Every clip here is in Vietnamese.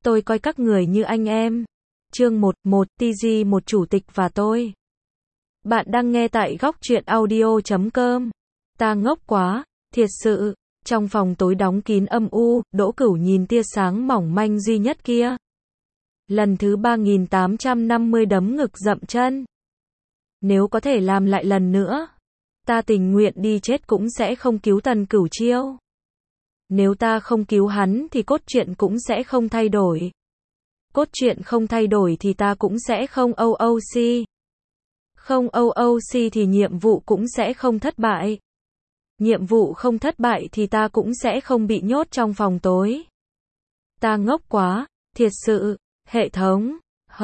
Tôi coi các người như anh em. Chương 11, TG một chủ tịch và tôi. Bạn đang nghe tại góc truyện audio.com. Ta ngốc quá, thiệt sự. Trong phòng tối đóng kín âm u, Đỗ Cửu nhìn tia sáng mỏng manh duy nhất kia. Lần thứ 3850 đấm ngực dậm chân. Nếu có thể làm lại lần nữa, ta tình nguyện đi chết cũng sẽ không cứu Tần Cửu Chiêu. Nếu ta không cứu hắn thì cốt truyện cũng sẽ không thay đổi. Cốt truyện không thay đổi thì ta cũng sẽ không OOC. Không OOC thì nhiệm vụ cũng sẽ không thất bại. Nhiệm vụ không thất bại thì ta cũng sẽ không bị nhốt trong phòng tối. Ta ngốc quá, thiệt sự. Hệ thống,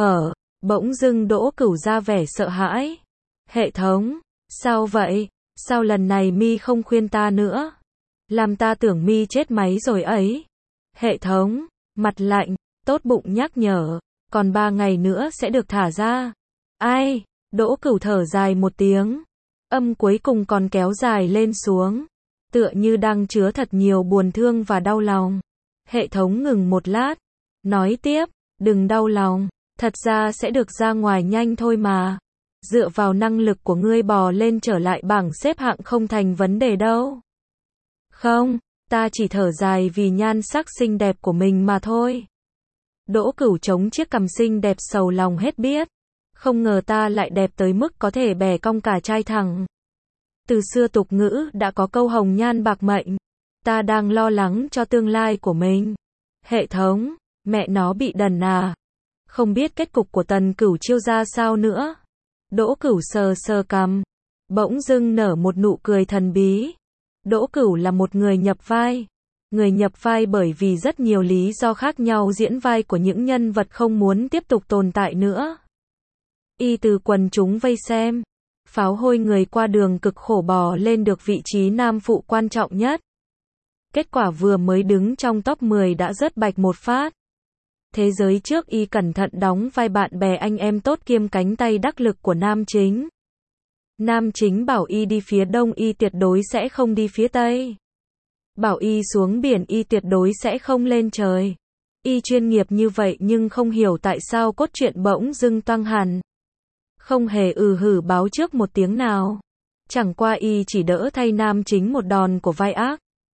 bỗng dưng Đỗ Cửu ra vẻ sợ hãi. Hệ thống, sao vậy? Sao lần này mi không khuyên ta nữa? Làm ta tưởng mi chết máy rồi ấy. Hệ thống, mặt lạnh, tốt bụng nhắc nhở, còn 3 ngày nữa sẽ được thả ra. Ai? Đỗ Cửu thở dài một tiếng. Âm cuối cùng còn kéo dài lên xuống. Tựa như đang chứa thật nhiều buồn thương và đau lòng. Hệ thống ngừng một lát. Nói tiếp, đừng đau lòng. Thật ra sẽ được ra ngoài nhanh thôi mà. Dựa vào năng lực của ngươi bò lên trở lại bảng xếp hạng không thành vấn đề đâu. Không, ta chỉ thở dài vì nhan sắc xinh đẹp của mình mà thôi. Đỗ Cửu chống chiếc cằm xinh đẹp sầu lòng hết biết. Không ngờ ta lại đẹp tới mức có thể bẻ cong cả trai thẳng. Từ xưa tục ngữ đã có câu hồng nhan bạc mệnh. Ta đang lo lắng cho tương lai của mình. Hệ thống, mẹ nó bị đần à. Không biết kết cục của Tần Cửu Chiêu ra sao nữa. Đỗ Cửu sờ sờ cằm. Bỗng dưng nở một nụ cười thần bí. Đỗ Cửu là một người nhập vai. Người nhập vai bởi vì rất nhiều lý do khác nhau diễn vai của những nhân vật không muốn tiếp tục tồn tại nữa. Y từ quần chúng vây xem. Pháo hôi người qua đường cực khổ bò lên được vị trí nam phụ quan trọng nhất. Kết quả vừa mới đứng trong top 10 đã rớt bạch một phát. Thế giới trước Y cẩn thận đóng vai bạn bè anh em tốt kiêm cánh tay đắc lực của nam chính. Nam chính bảo Y đi phía đông Y tuyệt đối sẽ không đi phía tây. Bảo Y xuống biển Y tuyệt đối sẽ không lên trời. Y chuyên nghiệp như vậy nhưng không hiểu tại sao cốt truyện bỗng dưng toang hẳn. Không hề hử báo trước một tiếng nào. Chẳng qua Y chỉ đỡ thay nam chính một đòn của vai ác.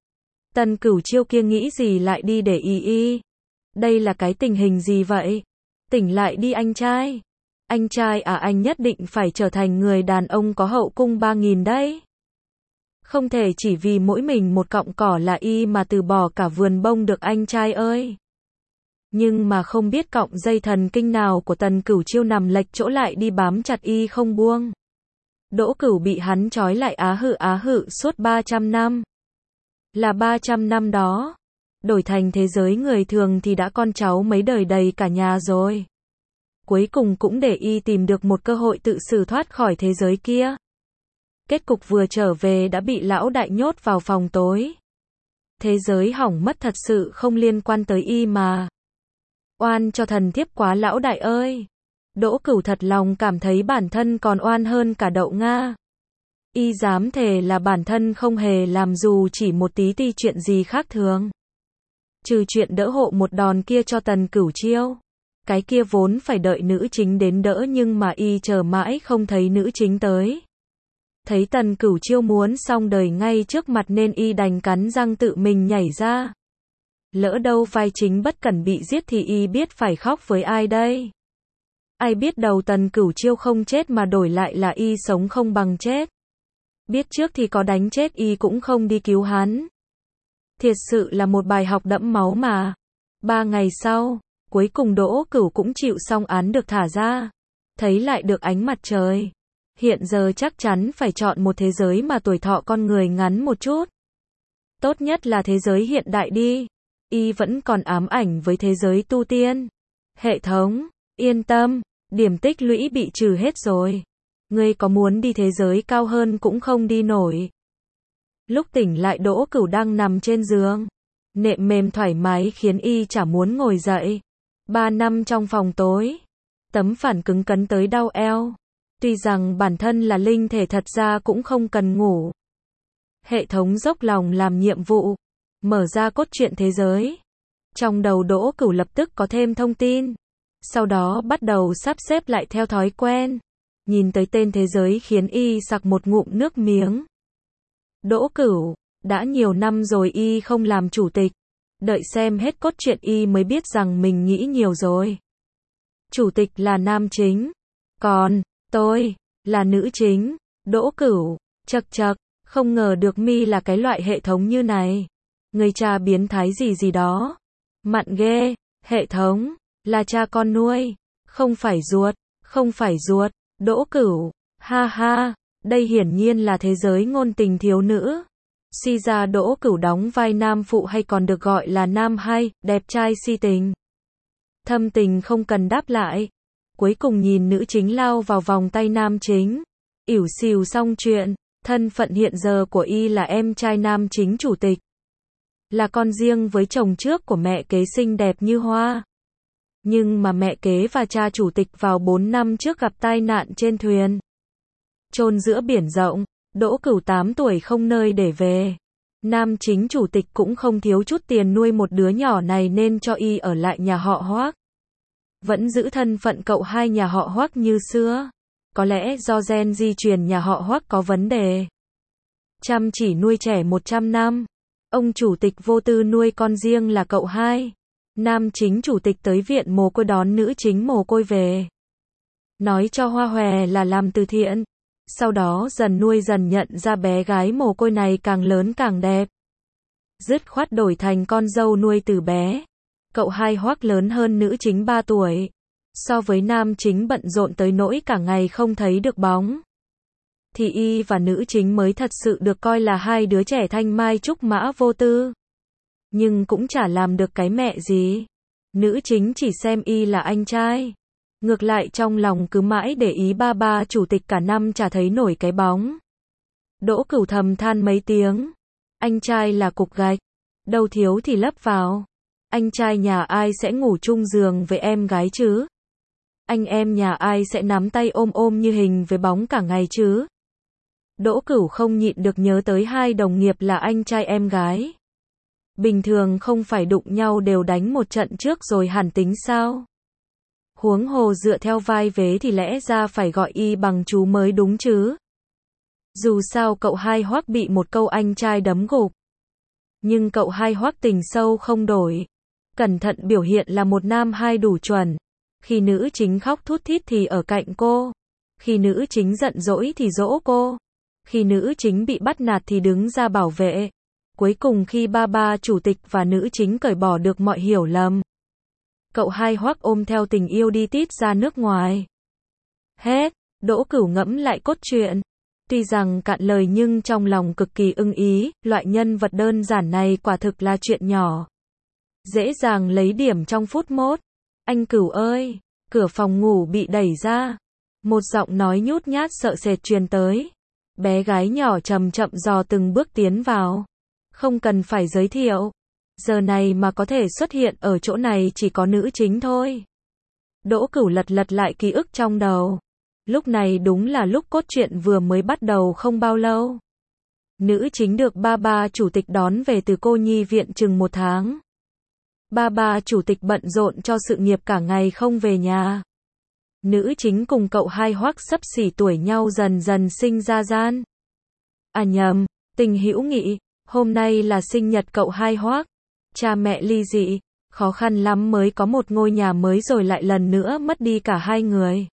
Tần Cửu Chiêu kia nghĩ gì lại đi để Y. Đây là cái tình hình gì vậy? Tỉnh lại đi anh trai. Anh trai à, anh nhất định phải trở thành người đàn ông có hậu cung 3000 đấy. Không thể chỉ vì mỗi mình một cọng cỏ là Y mà từ bỏ cả vườn bông được anh trai ơi. Nhưng mà không biết cọng dây thần kinh nào của Tần Cửu Chiêu nằm lệch chỗ lại đi bám chặt Y không buông. Đỗ Cửu bị hắn trói lại á hự suốt 300 năm. Là 300 năm đó. Đổi thành thế giới người thường thì đã con cháu mấy đời đầy cả nhà rồi. Cuối cùng cũng để Y tìm được một cơ hội tự xử thoát khỏi thế giới kia. Kết cục vừa trở về đã bị lão đại nhốt vào phòng tối. Thế giới hỏng mất thật sự không liên quan tới Y mà. Oan cho thần thiếp quá lão đại ơi. Đỗ Cửu thật lòng cảm thấy bản thân còn oan hơn cả đậu Nga. Y dám thề là bản thân không hề làm dù chỉ một tí ti chuyện gì khác thường. Trừ chuyện đỡ hộ một đòn kia cho Tần Cửu Chiêu. Cái kia vốn phải đợi nữ chính đến đỡ nhưng mà Y chờ mãi không thấy nữ chính tới. Thấy Tần Cửu Chiêu muốn xong đời ngay trước mặt nên Y đành cắn răng tự mình nhảy ra. Lỡ đâu vai chính bất cẩn bị giết thì Y biết phải khóc với ai đây? Ai biết đầu Tần Cửu Chiêu không chết mà đổi lại là Y sống không bằng chết. Biết trước thì có đánh chết Y cũng không đi cứu hắn. Thiệt sự là một bài học đẫm máu mà. 3 ngày sau, cuối cùng Đỗ Cửu cũng chịu xong án được thả ra. Thấy lại được ánh mặt trời. Hiện giờ chắc chắn phải chọn một thế giới mà tuổi thọ con người ngắn một chút. Tốt nhất là thế giới hiện đại đi. Y vẫn còn ám ảnh với thế giới tu tiên. Hệ thống, yên tâm, điểm tích lũy bị trừ hết rồi. Ngươi có muốn đi thế giới cao hơn cũng không đi nổi. Lúc tỉnh lại Đỗ Cửu đang nằm trên giường. Nệm mềm thoải mái khiến Y chả muốn ngồi dậy. 3 năm trong phòng tối. Tấm phản cứng cấn tới đau eo. Tuy rằng bản thân là linh thể thật ra cũng không cần ngủ. Hệ thống dốc lòng làm nhiệm vụ. Mở ra cốt truyện thế giới. Trong đầu Đỗ Cửu lập tức có thêm thông tin. Sau đó bắt đầu sắp xếp lại theo thói quen. Nhìn tới tên thế giới khiến y sặc một ngụm nước miếng. Đỗ Cửu, đã nhiều năm rồi y không làm chủ tịch. Đợi xem hết cốt truyện y mới biết rằng mình nghĩ nhiều rồi. Chủ tịch là nam chính. Còn, tôi, là nữ chính. Đỗ Cửu, chậc chậc, không ngờ được mi là cái loại hệ thống như này. Người cha biến thái gì gì đó. Mặn ghê, hệ thống, là cha con nuôi. Không phải ruột, không phải ruột. Đỗ Cửu, ha ha, đây hiển nhiên là thế giới ngôn tình thiếu nữ. Suy ra Đỗ Cửu đóng vai nam phụ hay còn được gọi là nam hay, đẹp trai si tình. Thâm tình không cần đáp lại. Cuối cùng nhìn nữ chính lao vào vòng tay nam chính. Ỉu xìu xong chuyện, thân phận hiện giờ của y là em trai nam chính chủ tịch. Là con riêng với chồng trước của mẹ kế xinh đẹp như hoa. Nhưng mà mẹ kế và cha chủ tịch vào 4 năm trước gặp tai nạn trên thuyền. Chôn giữa biển rộng, Đỗ Cửu 8 tuổi không nơi để về. Nam chính chủ tịch cũng không thiếu chút tiền nuôi một đứa nhỏ này nên cho y ở lại nhà họ Hoắc. Vẫn giữ thân phận cậu hai nhà họ Hoắc như xưa. Có lẽ do gen di truyền nhà họ Hoắc có vấn đề. Chăm chỉ nuôi trẻ 100 năm. Ông chủ tịch vô tư nuôi con riêng là cậu hai. Nam chính chủ tịch tới viện mồ côi đón nữ chính mồ côi về. Nói cho hoa hòe là làm từ thiện. Sau đó dần nuôi dần nhận ra bé gái mồ côi này càng lớn càng đẹp. Dứt khoát đổi thành con dâu nuôi từ bé. Cậu hai Hoắc lớn hơn nữ chính 3 tuổi. So với nam chính bận rộn tới nỗi cả ngày không thấy được bóng. Thì y và nữ chính mới thật sự được coi là hai đứa trẻ thanh mai trúc mã vô tư. Nhưng cũng chả làm được cái mẹ gì. Nữ chính chỉ xem y là anh trai. Ngược lại trong lòng cứ mãi để ý ba chủ tịch cả năm chả thấy nổi cái bóng. Đỗ Cửu thầm than mấy tiếng. Anh trai là cục gạch. Đâu thiếu thì lấp vào. Anh trai nhà ai sẽ ngủ chung giường với em gái chứ? Anh em nhà ai sẽ nắm tay ôm ôm như hình với bóng cả ngày chứ? Đỗ Cửu không nhịn được nhớ tới hai đồng nghiệp là anh trai em gái. Bình thường không phải đụng nhau đều đánh một trận trước rồi hẳn tính sao? Huống hồ dựa theo vai vế thì lẽ ra phải gọi y bằng chú mới đúng chứ. Dù sao cậu hai Hoắc bị một câu anh trai đấm gục. Nhưng cậu hai Hoắc tình sâu không đổi. Cẩn thận biểu hiện là một nam hai đủ chuẩn. Khi nữ chính khóc thút thít thì ở cạnh cô. Khi nữ chính giận dỗi thì dỗ cô. Khi nữ chính bị bắt nạt thì đứng ra bảo vệ. Cuối cùng khi ba chủ tịch và nữ chính cởi bỏ được mọi hiểu lầm. Cậu hai Hoắc ôm theo tình yêu đi tít ra nước ngoài. Hết, Đỗ Cửu ngẫm lại cốt truyện. Tuy rằng cạn lời nhưng trong lòng cực kỳ ưng ý, loại nhân vật đơn giản này quả thực là chuyện nhỏ. Dễ dàng lấy điểm trong phút mốt. Anh Cửu ơi, cửa phòng ngủ bị đẩy ra. Một giọng nói nhút nhát sợ sệt truyền tới. Bé gái nhỏ chậm chậm dò từng bước tiến vào. Không cần phải giới thiệu. Giờ này mà có thể xuất hiện ở chỗ này chỉ có nữ chính thôi. Đỗ Cửu lật lại ký ức trong đầu. Lúc này đúng là lúc cốt truyện vừa mới bắt đầu không bao lâu. Nữ chính được ba chủ tịch đón về từ cô nhi viện chừng 1 tháng. Ba chủ tịch bận rộn cho sự nghiệp cả ngày không về nhà. Nữ chính cùng cậu hai Hoắc xấp xỉ tuổi nhau dần dần sinh ra gian. À nhầm, tình hữu nghị, hôm nay là sinh nhật cậu hai Hoắc. Cha mẹ ly dị, khó khăn lắm mới có một ngôi nhà mới rồi lại lần nữa mất đi cả hai người.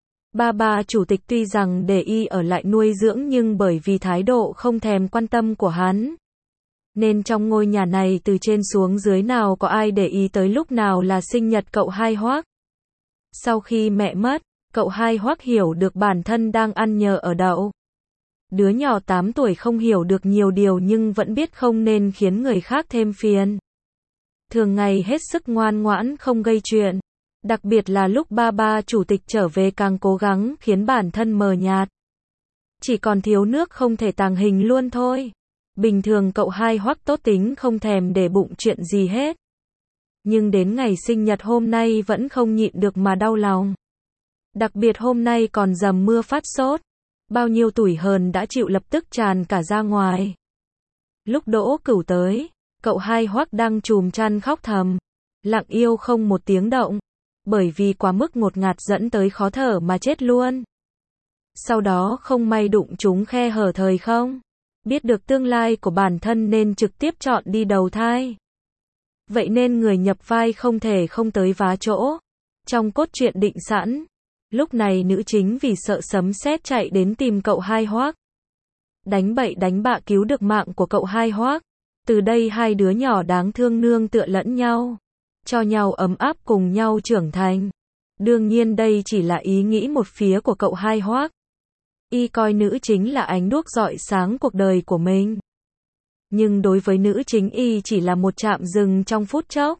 Ba chủ tịch tuy rằng để y ở lại nuôi dưỡng nhưng bởi vì thái độ không thèm quan tâm của hắn. Nên trong ngôi nhà này từ trên xuống dưới nào có ai để ý tới lúc nào là sinh nhật cậu hai Hoắc. Sau khi mẹ mất, cậu hai Hoắc hiểu được bản thân đang ăn nhờ ở đậu. Đứa nhỏ 8 tuổi không hiểu được nhiều điều nhưng vẫn biết không nên khiến người khác thêm phiền. Thường ngày hết sức ngoan ngoãn không gây chuyện. Đặc biệt là lúc ba chủ tịch trở về càng cố gắng khiến bản thân mờ nhạt. Chỉ còn thiếu nước không thể tàng hình luôn thôi. Bình thường cậu hai Hoắc tốt tính không thèm để bụng chuyện gì hết. Nhưng đến ngày sinh nhật hôm nay vẫn không nhịn được mà đau lòng. Đặc biệt hôm nay còn dầm mưa phát sốt. Bao nhiêu tủi hờn đã chịu lập tức tràn cả ra ngoài. Lúc Đỗ Cửu tới, cậu hai Hoắc đang chùm chăn khóc thầm. Lặng yêu không một tiếng động, bởi vì quá mức ngột ngạt dẫn tới khó thở mà chết luôn. Sau đó không may đụng trúng khe hở thời không. Biết được tương lai của bản thân nên trực tiếp chọn đi đầu thai. Vậy nên người nhập vai không thể không tới vá chỗ. Trong cốt truyện định sẵn, lúc này nữ chính vì sợ sấm sét chạy đến tìm cậu Hai Hoác. Đánh bậy đánh bạ cứu được mạng của cậu Hai Hoác. Từ đây hai đứa nhỏ đáng thương nương tựa lẫn nhau, cho nhau ấm áp cùng nhau trưởng thành. Đương nhiên đây chỉ là ý nghĩ một phía của cậu Hai Hoác. Y coi nữ chính là ánh đuốc rọi sáng cuộc đời của mình. Nhưng đối với nữ chính y chỉ là một chạm dừng trong phút chốc.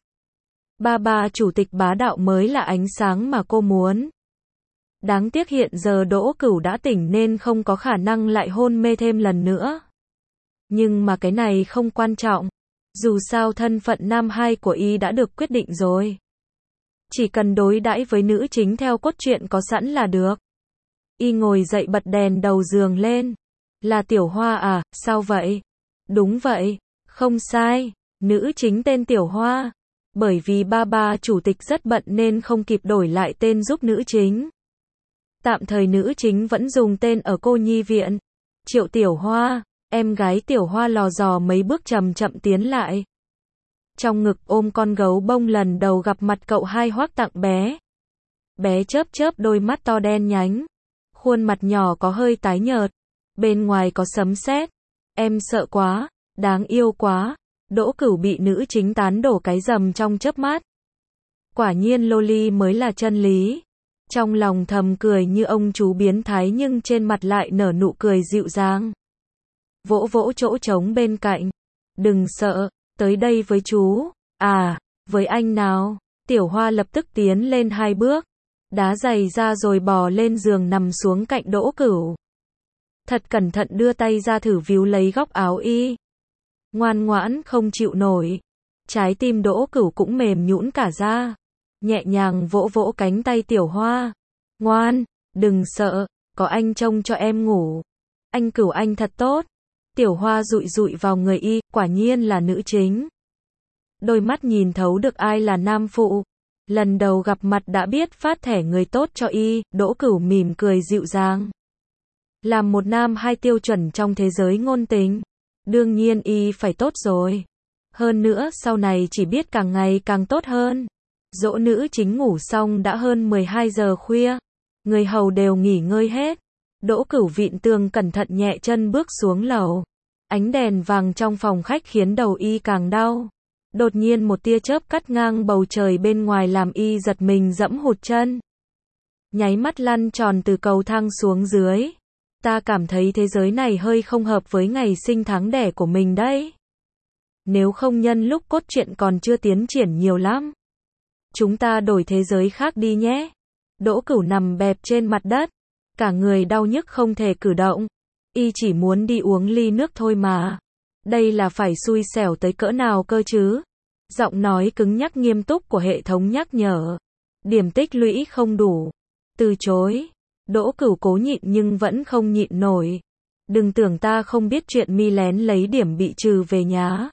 Ba chủ tịch bá đạo mới là ánh sáng mà cô muốn. Đáng tiếc hiện giờ Đỗ Cửu đã tỉnh nên không có khả năng lại hôn mê thêm lần nữa. Nhưng mà cái này không quan trọng. Dù sao thân phận nam hai của y đã được quyết định rồi. Chỉ cần đối đãi với nữ chính theo cốt truyện có sẵn là được. Y ngồi dậy bật đèn đầu giường lên. Là Tiểu Hoa à, sao vậy? Đúng vậy, không sai, nữ chính tên Tiểu Hoa. Bởi vì ba chủ tịch rất bận nên không kịp đổi lại tên giúp nữ chính. Tạm thời nữ chính vẫn dùng tên ở cô nhi viện. Triệu Tiểu Hoa, em gái Tiểu Hoa lò dò mấy bước chậm chậm tiến lại. Trong ngực ôm con gấu bông lần đầu gặp mặt cậu Hai Hoác tặng bé. Bé chớp chớp đôi mắt to đen nhánh. Khuôn mặt nhỏ có hơi tái nhợt. Bên ngoài có sấm sét. Em sợ quá, đáng yêu quá. Đỗ Cửu bị nữ chính tán đổ cái rầm trong chớp mắt. Quả nhiên loli mới là chân lý. Trong lòng thầm cười như ông chú biến thái nhưng trên mặt lại nở nụ cười dịu dàng. Vỗ vỗ chỗ trống bên cạnh. Đừng sợ, tới đây với chú. À, với anh nào. Tiểu Hoa lập tức tiến lên 2 bước. Đá giày ra rồi bò lên giường nằm xuống cạnh Đỗ Cửu. Thật cẩn thận đưa tay ra thử víu lấy góc áo y. Ngoan ngoãn không chịu nổi. Trái tim Đỗ Cửu cũng mềm nhũn cả ra. Nhẹ nhàng vỗ vỗ cánh tay Tiểu Hoa. Ngoan, đừng sợ, có anh trông cho em ngủ. Anh Cửu anh thật tốt. Tiểu Hoa dụi dụi vào người y, quả nhiên là nữ chính. Đôi mắt nhìn thấu được ai là nam phụ. Lần đầu gặp mặt đã biết phát thẻ người tốt cho y, Đỗ Cửu mỉm cười dịu dàng. Làm một nam hai tiêu chuẩn trong thế giới ngôn tình. Đương nhiên y phải tốt rồi. Hơn nữa sau này chỉ biết càng ngày càng tốt hơn. Dỗ nữ chính ngủ xong đã hơn 12 giờ khuya. Người hầu đều nghỉ ngơi hết. Đỗ Cửu vịn tường cẩn thận nhẹ chân bước xuống lầu. Ánh đèn vàng trong phòng khách khiến đầu y càng đau. Đột nhiên một tia chớp cắt ngang bầu trời bên ngoài làm y giật mình dẫm hụt chân. Nháy mắt lăn tròn từ cầu thang xuống dưới. Ta cảm thấy thế giới này hơi không hợp với ngày sinh tháng đẻ của mình đấy. Nếu không nhân lúc cốt truyện còn chưa tiến triển nhiều lắm. Chúng ta đổi thế giới khác đi nhé. Đỗ Cửu nằm bẹp trên mặt đất. Cả người đau nhức không thể cử động. Y chỉ muốn đi uống ly nước thôi mà. Đây là phải xui xẻo tới cỡ nào cơ chứ? Giọng nói cứng nhắc nghiêm túc của hệ thống nhắc nhở. Điểm tích lũy không đủ. Từ chối. Đỗ Cửu cố nhịn nhưng vẫn không nhịn nổi. Đừng tưởng ta không biết chuyện mi lén lấy điểm bị trừ về nhá.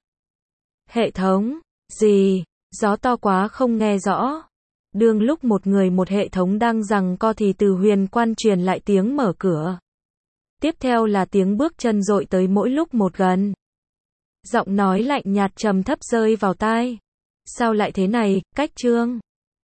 Hệ thống. Gì? Gió to quá không nghe rõ. Đương lúc một người một hệ thống đang giằng co thì từ huyền quan truyền lại tiếng mở cửa. Tiếp theo là tiếng bước chân dội tới mỗi lúc một gần. Giọng nói lạnh nhạt trầm thấp rơi vào tai. Sao lại thế này, Cách Trương?